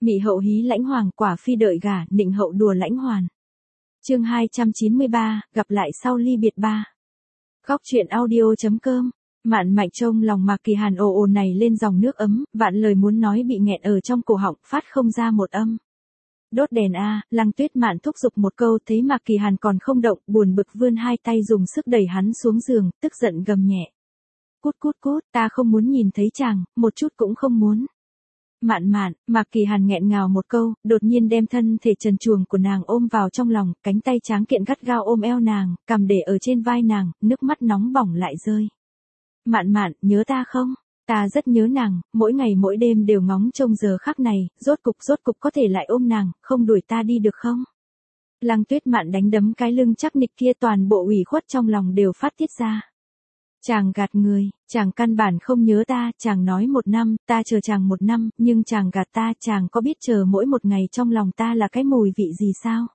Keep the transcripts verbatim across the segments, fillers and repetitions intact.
Mị hậu hí lãnh hoàng, quả phi đợi gả, nịnh hậu đùa lãnh hoàn. Chương hai trăm chín mươi ba, gặp lại sau ly biệt ba. Góc truyện audio.com. Mạn Mạch trông lòng Mạc Kỳ Hàn ồ ồ này lên dòng nước ấm, vạn lời muốn nói bị nghẹn ở trong cổ họng, phát không ra một âm. Đốt đèn a, Lăng Tuyết Mạn thúc giục một câu, thấy Mạc Kỳ Hàn còn không động, buồn bực vươn hai tay dùng sức đẩy hắn xuống giường, tức giận gầm nhẹ. Cút cút cút, ta không muốn nhìn thấy chàng, một chút cũng không muốn. Mạn Mạn, Mạc Kỳ Hàn nghẹn ngào một câu, đột nhiên đem thân thể trần truồng của nàng ôm vào trong lòng, cánh tay tráng kiện gắt gao ôm eo nàng, cằm để ở trên vai nàng, nước mắt nóng bỏng lại rơi. Mạn Mạn, nhớ ta không? Ta rất nhớ nàng, mỗi ngày mỗi đêm đều ngóng trông giờ khắc này, rốt cục rốt cục có thể lại ôm nàng, không đuổi ta đi được không? Lăng Tuyết Mạn đánh đấm cái lưng chắc nịch kia, toàn bộ ủy khuất trong lòng đều phát tiết ra. Chàng gạt người, chàng căn bản không nhớ ta, chàng nói một năm, ta chờ chàng một năm, nhưng chàng gạt ta, chàng có biết chờ mỗi một ngày trong lòng ta là cái mùi vị gì sao?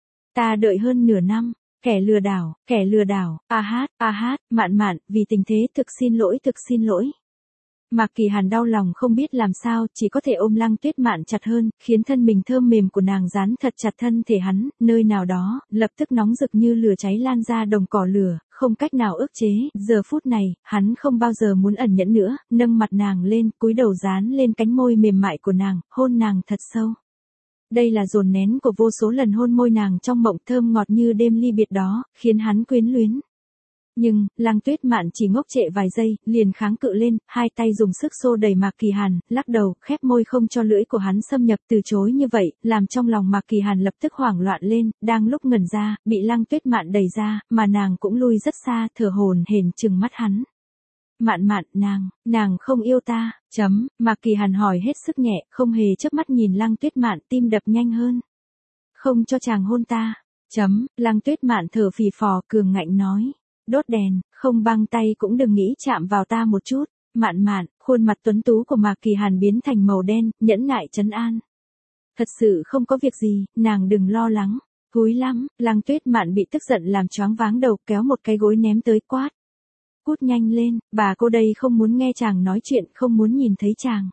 Ta đợi hơn nửa năm, kẻ lừa đảo, kẻ lừa đảo, a hát, a hát, Mạn Mạn, vì tình thế thực xin lỗi, thực xin lỗi. Mạc Kỳ Hàn đau lòng không biết làm sao, chỉ có thể ôm Lăng Tuyết Mạn chặt hơn, khiến thân mình thơm mềm của nàng dán thật chặt thân thể hắn, nơi nào đó, lập tức nóng rực như lửa cháy lan ra đồng cỏ lửa, không cách nào ức chế, giờ phút này, hắn không bao giờ muốn ẩn nhẫn nữa, nâng mặt nàng lên, cúi đầu dán lên cánh môi mềm mại của nàng, hôn nàng thật sâu. Đây là dồn nén của vô số lần hôn môi nàng trong mộng thơm ngọt như đêm ly biệt đó, khiến hắn quyến luyến. Nhưng, Lăng Tuyết Mạn chỉ ngốc trệ vài giây, liền kháng cự lên, hai tay dùng sức xô đẩy Mạc Kỳ Hàn, lắc đầu, khép môi không cho lưỡi của hắn xâm nhập, từ chối như vậy, làm trong lòng Mạc Kỳ Hàn lập tức hoảng loạn lên, đang lúc ngẩn ra, bị Lăng Tuyết Mạn đẩy ra, mà nàng cũng lui rất xa, thở hổn hển trừng mắt hắn. Mạn Mạn, nàng, nàng không yêu ta, chấm, Mạc Kỳ Hàn hỏi hết sức nhẹ, không hề chớp mắt nhìn Lăng Tuyết Mạn, tim đập nhanh hơn. Không cho chàng hôn ta, chấm, Lăng Tuyết Mạn thở phì phò, cường ngạnh nói. Đốt đèn, không băng tay cũng đừng nghĩ chạm vào ta một chút. Mạn Mạn, khuôn mặt tuấn tú của Mạc Kỳ Hàn biến thành màu đen, nhẫn nại trấn an. Thật sự không có việc gì, nàng đừng lo lắng. Cúi lắm, Lăng Tuyết Mạn bị tức giận làm choáng váng đầu, kéo một cái gối ném tới, quát. Cút nhanh lên, bà cô đây không muốn nghe chàng nói chuyện, không muốn nhìn thấy chàng.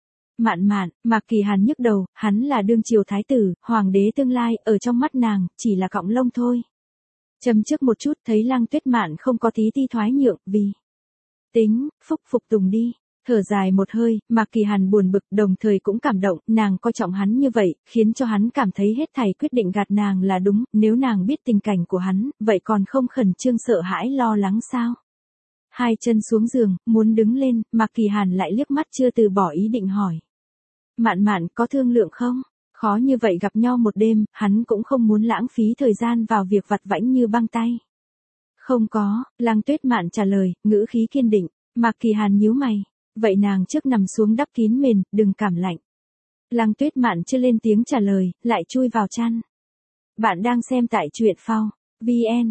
Mạn Mạn, Mạc Kỳ Hàn nhức đầu, hắn là đương triều thái tử, hoàng đế tương lai, ở trong mắt nàng, chỉ là cọng lông thôi. Châm trước một chút, thấy Lăng Tuyết Mạn không có tí ti thoái nhượng, vì tính, phúc phục tùng đi. Thở dài một hơi, Mạc Kỳ Hàn buồn bực, đồng thời cũng cảm động, nàng coi trọng hắn như vậy, khiến cho hắn cảm thấy hết thảy quyết định gạt nàng là đúng, nếu nàng biết tình cảnh của hắn, vậy còn không khẩn trương sợ hãi lo lắng sao? Hai chân xuống giường, muốn đứng lên, Mạc Kỳ Hàn lại liếc mắt chưa từ bỏ ý định hỏi. Mạn Mạn, có thương lượng không? Khó như vậy gặp nhau một đêm, hắn cũng không muốn lãng phí thời gian vào việc vặt vãnh như băng tay. Không có, Lăng Tuyết Mạn trả lời, ngữ khí kiên định. Mạc Kỳ Hàn nhíu mày. Vậy nàng trước nằm xuống đắp kín mền, đừng cảm lạnh. Lăng Tuyết Mạn chưa lên tiếng trả lời, lại chui vào chăn. Bạn đang xem tại truyện phao. vn,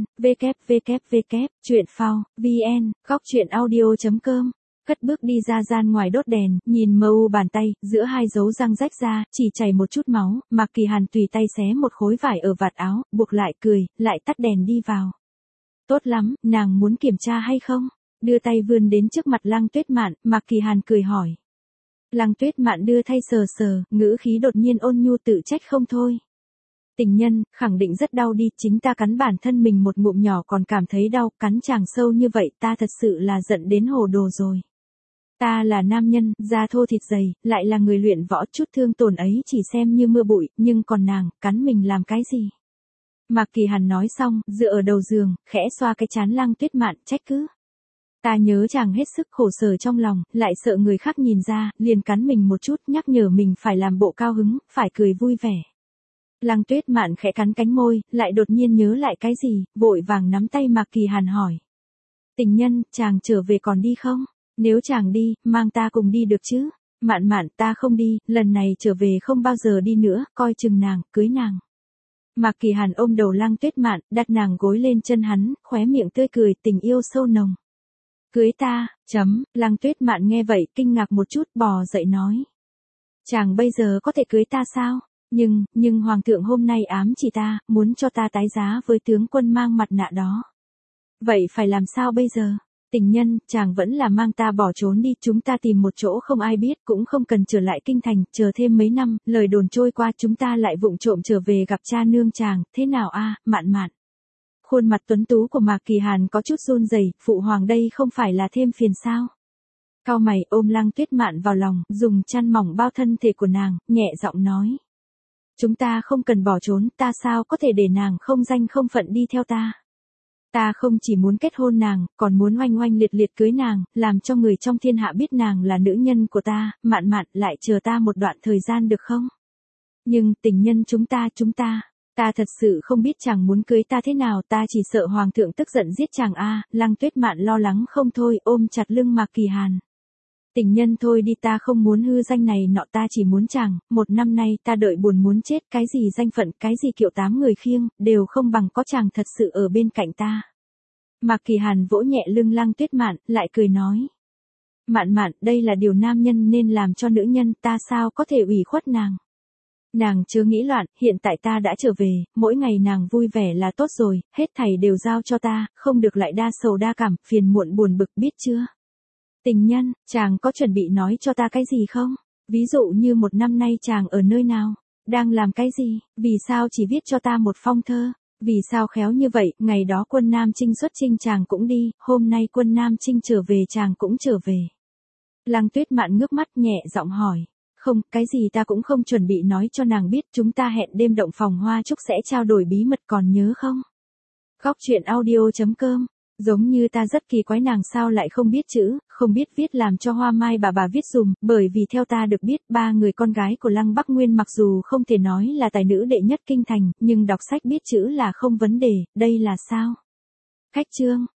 www, truyện phao, vn, góc truyện audio.com. Cất bước đi ra gian ngoài đốt đèn, nhìn mờ u bàn tay, giữa hai dấu răng rách ra, chỉ chảy một chút máu, Mạc Kỳ Hàn tùy tay xé một khối vải ở vạt áo, buộc lại cười, lại tắt đèn đi vào. Tốt lắm, nàng muốn kiểm tra hay không? Đưa tay vươn đến trước mặt Lăng Tuyết Mạn, Mạc Kỳ Hàn cười hỏi. Lăng Tuyết Mạn đưa thay sờ sờ, ngữ khí đột nhiên ôn nhu tự trách không thôi. Tình nhân, khẳng định rất đau đi, chính ta cắn bản thân mình một ngụm nhỏ còn cảm thấy đau, cắn chàng sâu như vậy, ta thật sự là giận đến hồ đồ rồi. Ta là nam nhân, da thô thịt dày, lại là người luyện võ, chút thương tổn ấy chỉ xem như mưa bụi, nhưng còn nàng, cắn mình làm cái gì? Mạc Kỳ Hàn nói xong, dựa ở đầu giường, khẽ xoa cái trán Lăng Tuyết Mạn, trách cứ. Ta nhớ chàng hết sức khổ sở trong lòng, lại sợ người khác nhìn ra, liền cắn mình một chút, nhắc nhở mình phải làm bộ cao hứng, phải cười vui vẻ. Lăng Tuyết Mạn khẽ cắn cánh môi, lại đột nhiên nhớ lại cái gì, vội vàng nắm tay Mạc Kỳ Hàn hỏi. Tình nhân, chàng trở về còn đi không? Nếu chàng đi, mang ta cùng đi được chứ? Mạn Mạn, ta không đi, lần này trở về không bao giờ đi nữa, coi chừng nàng, cưới nàng. Mạc Kỳ Hàn ôm đầu Lăng Tuyết Mạn, đặt nàng gối lên chân hắn, khóe miệng tươi cười, tình yêu sâu nồng. Cưới ta, chấm, Lăng Tuyết Mạn nghe vậy, kinh ngạc một chút, bò dậy nói. Chàng bây giờ có thể cưới ta sao? Nhưng, nhưng Hoàng thượng hôm nay ám chỉ ta, muốn cho ta tái giá với tướng quân mang mặt nạ đó. Vậy phải làm sao bây giờ? Tình nhân, chàng vẫn là mang ta bỏ trốn đi, chúng ta tìm một chỗ không ai biết, cũng không cần trở lại kinh thành, chờ thêm mấy năm, lời đồn trôi qua chúng ta lại vụng trộm trở về gặp cha nương chàng, thế nào a, Mạn Mạn. Khuôn mặt tuấn tú của Mạc Kỳ Hàn có chút run rẩy, phụ hoàng đây không phải là thêm phiền sao? Cau mày ôm Lăng Tuyết Mạn vào lòng, dùng chăn mỏng bao thân thể của nàng, nhẹ giọng nói. Chúng ta không cần bỏ trốn, ta sao có thể để nàng không danh không phận đi theo ta. Ta không chỉ muốn kết hôn nàng, còn muốn oanh oanh liệt liệt cưới nàng, làm cho người trong thiên hạ biết nàng là nữ nhân của ta, Mạn Mạn lại chờ ta một đoạn thời gian được không? Nhưng tình nhân chúng ta chúng ta, ta thật sự không biết chàng muốn cưới ta thế nào, ta chỉ sợ hoàng thượng tức giận giết chàng a. Lăng Tuyết Mạn lo lắng không thôi, ôm chặt lưng Mạc Kỳ Hàn. Tình nhân thôi đi, ta không muốn hư danh này nọ, ta chỉ muốn chàng, một năm nay ta đợi buồn muốn chết, cái gì danh phận, cái gì kiệu tám người khiêng, đều không bằng có chàng thật sự ở bên cạnh ta. Mạc Kỳ Hàn vỗ nhẹ lưng Lăng Tuyết Mạn, lại cười nói. Mạn Mạn, đây là điều nam nhân nên làm cho nữ nhân, ta sao có thể ủy khuất nàng. Nàng chớ nghĩ loạn, hiện tại ta đã trở về, mỗi ngày nàng vui vẻ là tốt rồi, hết thảy đều giao cho ta, không được lại đa sầu đa cảm, phiền muộn buồn bực, biết chưa? Tình nhân, chàng có chuẩn bị nói cho ta cái gì không? Ví dụ như một năm nay chàng ở nơi nào? Đang làm cái gì? Vì sao chỉ viết cho ta một phong thơ? Vì sao khéo như vậy, ngày đó quân Nam Chinh xuất chinh chàng cũng đi, hôm nay quân Nam Chinh trở về chàng cũng trở về. Lăng Tuyết Mạn ngước mắt nhẹ giọng hỏi. Không, cái gì ta cũng không chuẩn bị nói cho nàng biết, chúng ta hẹn đêm động phòng hoa chúc sẽ trao đổi bí mật còn nhớ không? Góc truyện audio chấm com. Giống như ta rất kỳ quái nàng sao lại không biết chữ, không biết viết, làm cho Hoa Mai bà bà viết dùm, bởi vì theo ta được biết ba người con gái của Lăng Bắc Nguyên mặc dù không thể nói là tài nữ đệ nhất kinh thành, nhưng đọc sách biết chữ là không vấn đề, đây là sao? Khách chương.